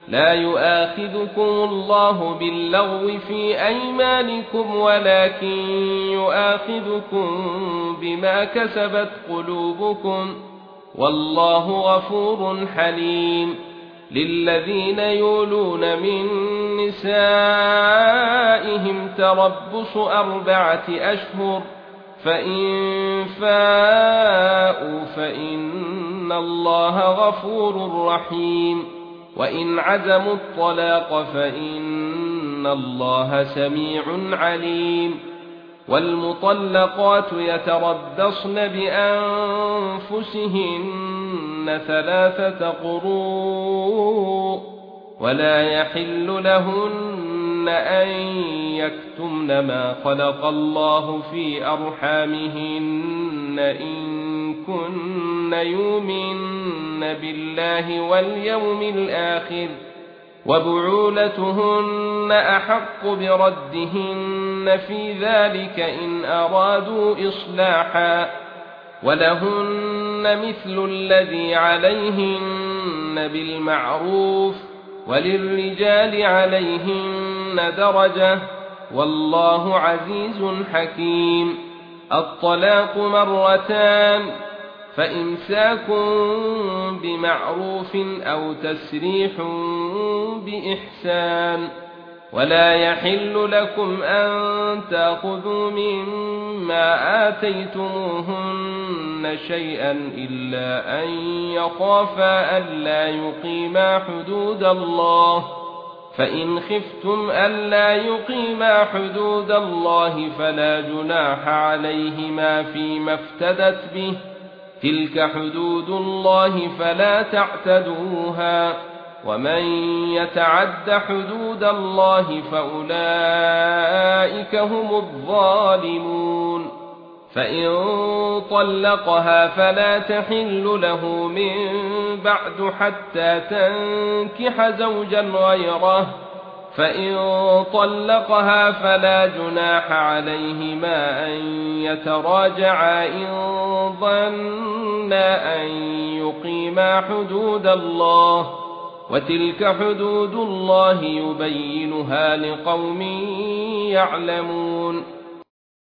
لا يؤاخذكم الله باللغو في أيمانكم ولكن يؤاخذكم بما كسبت قلوبكم والله غفور حليم. للذين يولون من نسائهم تربص 4 أشهر فإن فاءوا فإن الله غفور رحيم. وإن عزموا الطلاق فإن الله سميع عليم. والمطلقات يتربصن بأنفسهن 3 قروء ولا يحل لهن أن يكتمن ما خلق الله في أرحامهن إن كن يؤمن بالله واليوم الآخر وبعولتهن أحق بردهن في ذلك إن أرادوا إصلاحا ولهن مثل الذي عليهن بالمعروف وللرجال عليهن درجة والله عزيز حكيم. الطلاق 2 فإمساك بمعروف أو تسريح بإحسان. ولا يحل لكم أن تأخذوا مما آتيتموهن شيئا إلا أن يخافا ألا يقيما حدود الله فإن خفتم ألا يقيما حدود الله فلا جناح عليهما فيما افتدت به تلك حدود الله فلا تعتدوها ومن يتعد حدود الله فأولئك هم الظالمون. فإن طلقها فلا تحل له من بعد حتى تنكح زوجا غيره فإن طلقها فلا جناح عليهما أن يتراجعا إن ظنا أن يقيما حدود الله وتلك حدود الله يبينها لقوم يعلمون.